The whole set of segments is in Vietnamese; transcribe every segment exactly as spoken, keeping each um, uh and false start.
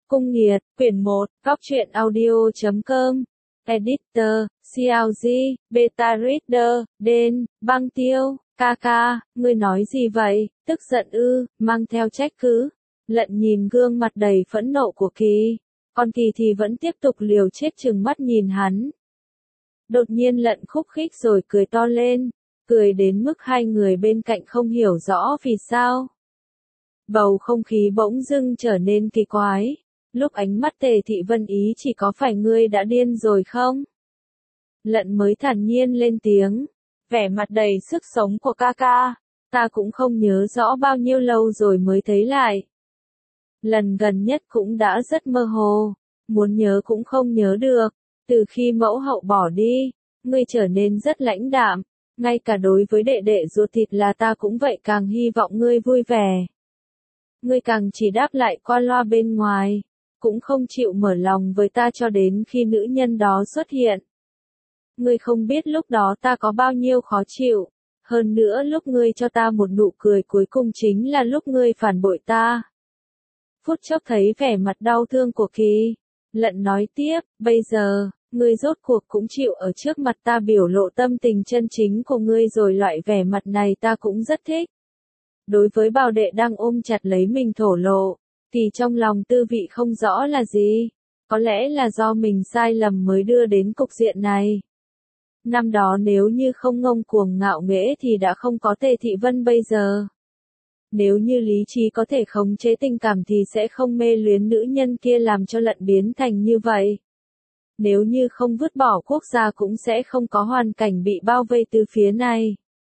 Cung Nghiệt, quyển một, góc truyện audio chấm com, Editor, xê lờ giê, Beta Reader, Đen, Băng Tiêu, ca ca, ngươi nói gì vậy, tức giận ư, mang theo trách cứ. Lận nhìn gương mặt đầy phẫn nộ của Kỳ, còn Kỳ thì vẫn tiếp tục liều chết trừng mắt nhìn hắn. Đột nhiên Lận khúc khích rồi cười to lên, cười đến mức hai người bên cạnh không hiểu rõ vì sao. Bầu không khí bỗng dưng trở nên kỳ quái. Lúc ánh mắt Tề Thị Vân ý chỉ có phải ngươi đã điên rồi không? Lận mới thản nhiên lên tiếng, vẻ mặt đầy sức sống của ca ca, ta cũng không nhớ rõ bao nhiêu lâu rồi mới thấy lại. Lần gần nhất cũng đã rất mơ hồ, muốn nhớ cũng không nhớ được, từ khi mẫu hậu bỏ đi, ngươi trở nên rất lãnh đạm, ngay cả đối với đệ đệ ruột thịt là ta cũng vậy, càng hy vọng ngươi vui vẻ. Ngươi càng chỉ đáp lại qua loa bên ngoài, cũng không chịu mở lòng với ta cho đến khi nữ nhân đó xuất hiện. Ngươi không biết lúc đó ta có bao nhiêu khó chịu, hơn nữa lúc ngươi cho ta một nụ cười cuối cùng chính là lúc ngươi phản bội ta. Phút chốc thấy vẻ mặt đau thương của Kỳ, Lận nói tiếp, bây giờ, ngươi rốt cuộc cũng chịu ở trước mặt ta biểu lộ tâm tình chân chính của ngươi rồi, loại vẻ mặt này ta cũng rất thích. Đối với Bảo đệ đang ôm chặt lấy mình thổ lộ, thì trong lòng tư vị không rõ là gì, có lẽ là do mình sai lầm mới đưa đến cục diện này. Năm đó nếu như không ngông cuồng ngạo nghễ thì đã không có Tề Thị Vân bây giờ. Nếu như lý trí có thể khống chế tình cảm thì sẽ không mê luyến nữ nhân kia làm cho Lận biến thành như vậy. Nếu như không vứt bỏ quốc gia cũng sẽ không có hoàn cảnh bị bao vây từ phía này.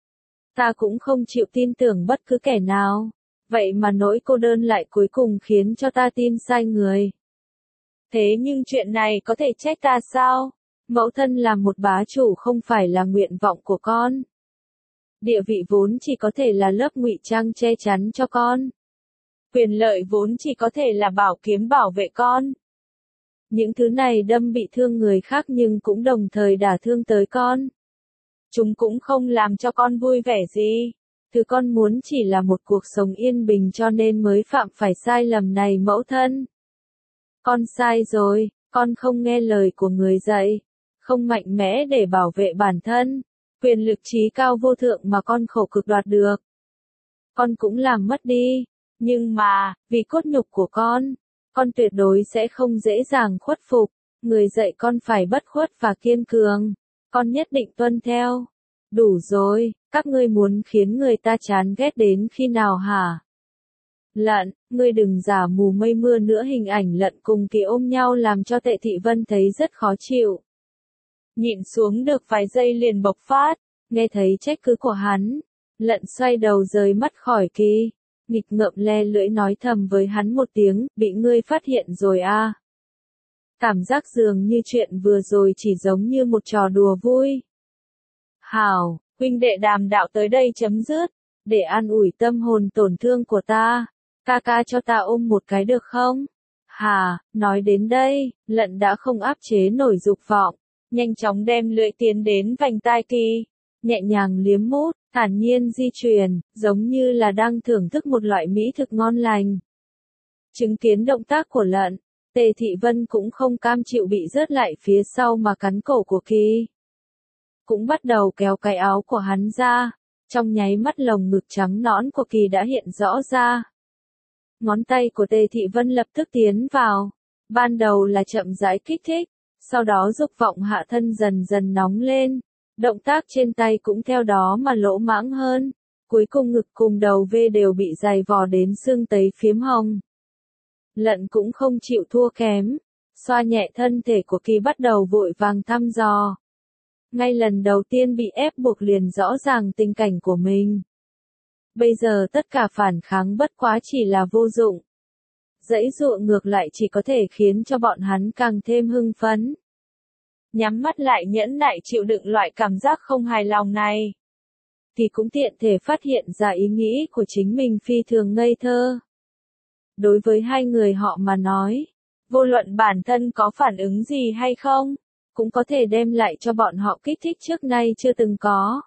Ta cũng không chịu tin tưởng bất cứ kẻ nào. Vậy mà nỗi cô đơn lại cuối cùng khiến cho ta tin sai người. Thế nhưng chuyện này có thể trách ta sao? Mẫu thân là một bá chủ không phải là nguyện vọng của con. Địa vị vốn chỉ có thể là lớp ngụy trang che chắn cho con. Quyền lợi vốn chỉ có thể là bảo kiếm bảo vệ con. Những thứ này đâm bị thương người khác nhưng cũng đồng thời đả thương tới con. Chúng cũng không làm cho con vui vẻ gì. Thứ con muốn chỉ là một cuộc sống yên bình cho nên mới phạm phải sai lầm này mẫu thân. Con sai rồi, con không nghe lời của người dạy, không mạnh mẽ để bảo vệ bản thân, quyền lực trí cao vô thượng mà con khổ cực đoạt được. Con cũng làm mất đi, nhưng mà, vì cốt nhục của con, con tuyệt đối sẽ không dễ dàng khuất phục, người dạy con phải bất khuất và kiên cường, con nhất định tuân theo. Đủ rồi, các ngươi muốn khiến người ta chán ghét đến khi nào hả? Lận, ngươi đừng giả mù mây mưa nữa. Hình ảnh Lận cùng Kỳ ôm nhau làm cho Tề Thị Vân thấy rất khó chịu. Nhịn xuống được vài giây liền bộc phát, nghe thấy trách cứ của hắn. Lận xoay đầu rời mắt khỏi Kỳ, nghịch ngợm le lưỡi nói thầm với hắn một tiếng, bị ngươi phát hiện rồi à. Cảm giác dường như chuyện vừa rồi chỉ giống như một trò đùa vui. Hảo, huynh đệ đàm đạo tới đây chấm dứt, để an ủi tâm hồn tổn thương của ta, ca ca cho ta ôm một cái được không? Hà, nói đến đây, Lận đã không áp chế nổi dục vọng, nhanh chóng đem lưỡi tiến đến vành tai Kỳ, nhẹ nhàng liếm mút, thản nhiên di chuyển, giống như là đang thưởng thức một loại mỹ thực ngon lành. Chứng kiến động tác của Lận, Tề Thị Vân cũng không cam chịu bị rớt lại phía sau mà cắn cổ của Kỳ. Cũng bắt đầu kéo cái áo của hắn ra, trong nháy mắt lồng ngực trắng nõn của Kỳ đã hiện rõ ra. Ngón tay của Tề Thị Vân lập tức tiến vào, ban đầu là chậm rãi kích thích, sau đó dục vọng hạ thân dần dần nóng lên, động tác trên tay cũng theo đó mà lỗ mãng hơn, cuối cùng ngực cùng đầu vê đều bị dày vò đến xương tấy phiếm hồng. Lận cũng không chịu thua kém, xoa nhẹ thân thể của Kỳ bắt đầu vội vàng thăm dò. Ngay lần đầu tiên bị ép buộc liền rõ ràng tình cảnh của mình. Bây giờ tất cả phản kháng bất quá chỉ là vô dụng. Giãy giụa ngược lại chỉ có thể khiến cho bọn hắn càng thêm hưng phấn. Nhắm mắt lại nhẫn nại chịu đựng loại cảm giác không hài lòng này. Thì cũng tiện thể phát hiện ra ý nghĩ của chính mình phi thường ngây thơ. Đối với hai người họ mà nói, vô luận bản thân có phản ứng gì hay không, cũng có thể đem lại cho bọn họ kích thích trước nay chưa từng có.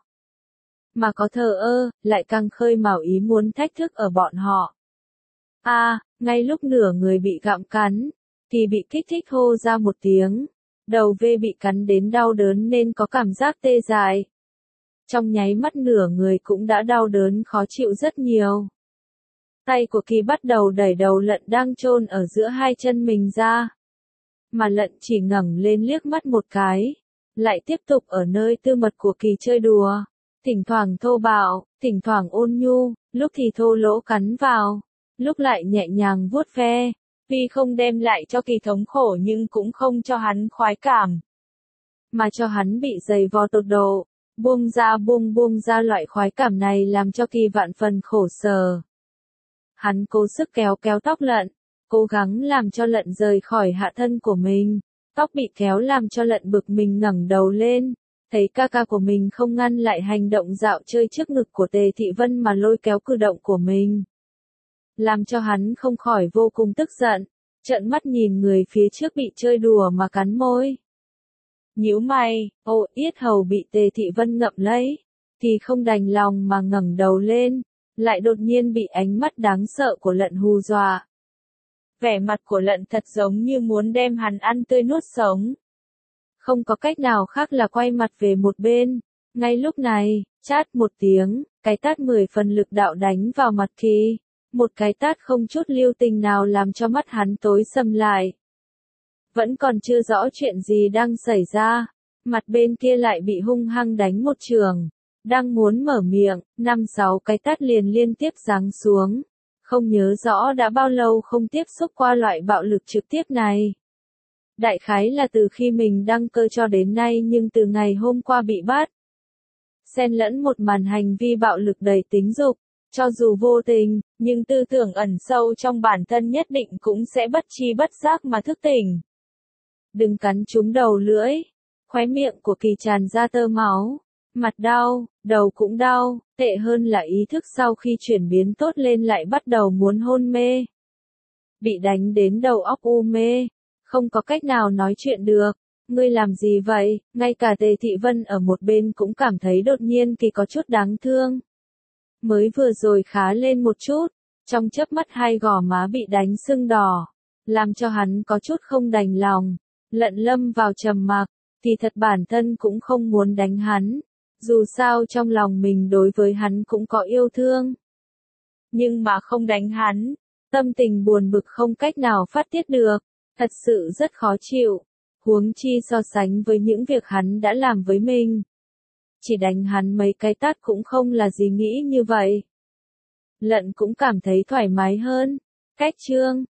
Mà có thờ ơ, lại càng khơi mào ý muốn thách thức ở bọn họ. À, Ngay lúc nửa người bị gặm cắn, Kỳ bị kích thích hô ra một tiếng. Đầu V bị cắn đến đau đớn nên có cảm giác tê dại. Trong nháy mắt nửa người cũng đã đau đớn khó chịu rất nhiều. Tay của Kỳ bắt đầu đẩy đầu lợn đang chôn ở giữa hai chân mình ra. Mà lợn chỉ ngẩng lên liếc mắt một cái, lại tiếp tục ở nơi tư mật của Kỳ chơi đùa. Thỉnh thoảng thô bạo, thỉnh thoảng ôn nhu, lúc thì thô lỗ cắn vào, lúc lại nhẹ nhàng vuốt ve. Tuy không đem lại cho Kỳ thống khổ nhưng cũng không cho hắn khoái cảm, mà cho hắn bị dày vò tột độ. Buông ra buông buông ra loại khoái cảm này làm cho Kỳ vạn phần khổ sở. Hắn cố sức kéo kéo tóc lợn, cố gắng làm cho lợn rời khỏi hạ thân của mình. Tóc bị kéo làm cho lợn bực mình ngẩng đầu lên, thấy ca ca của mình không ngăn lại hành động dạo chơi trước ngực của Tề Thị Vân mà lôi kéo cử động của mình. Làm cho hắn không khỏi vô cùng tức giận, trợn mắt nhìn người phía trước bị chơi đùa mà cắn môi. Nhíu mày, ô yết hầu bị Tề Thị Vân ngậm lấy, thì không đành lòng mà ngẩng đầu lên, lại đột nhiên bị ánh mắt đáng sợ của lợn hù dọa. Vẻ mặt của lợn thật giống như muốn đem hắn ăn tươi nuốt sống. Không có cách nào khác là quay mặt về một bên. Ngay lúc này, chát một tiếng, cái tát mười phần lực đạo đánh vào mặt Kỳ. Một cái tát không chút lưu tình nào làm cho mắt hắn tối sầm lại. Vẫn còn chưa rõ chuyện gì đang xảy ra, mặt bên kia lại bị hung hăng đánh một trường. Đang muốn mở miệng, năm sáu cái tát liền liên tiếp giáng xuống. Không nhớ rõ đã bao lâu không tiếp xúc qua loại bạo lực trực tiếp này. Đại khái là từ khi mình đăng cơ cho đến nay, nhưng từ ngày hôm qua bị bắt. Xen lẫn một màn hành vi bạo lực đầy tính dục, cho dù vô tình, nhưng tư tưởng ẩn sâu trong bản thân nhất định cũng sẽ bất tri bất giác mà thức tỉnh. Đừng cắn trúng đầu lưỡi, khóe miệng của Kỳ tràn ra tơ máu, mặt đau, đầu cũng đau, tệ hơn là ý thức sau khi chuyển biến tốt lên lại bắt đầu muốn hôn mê. Bị đánh đến đầu óc u mê, không có cách nào nói chuyện được. Ngươi làm gì vậy? Ngay cả Tề Thị Vân ở một bên cũng cảm thấy đột nhiên Kỳ có chút đáng thương. Mới vừa rồi khá lên một chút, trong chớp mắt hai gò má bị đánh sưng đỏ, làm cho hắn có chút không đành lòng. Lận lâm vào trầm mặc, thì thật bản thân cũng không muốn đánh hắn. Dù sao trong lòng mình đối với hắn cũng có yêu thương. Nhưng mà không đánh hắn, tâm tình buồn bực không cách nào phát tiết được, thật sự rất khó chịu. Huống chi so sánh với những việc hắn đã làm với mình. Chỉ đánh hắn mấy cái tát cũng không là gì nghĩ như vậy. Lận cũng cảm thấy thoải mái hơn. Cách chương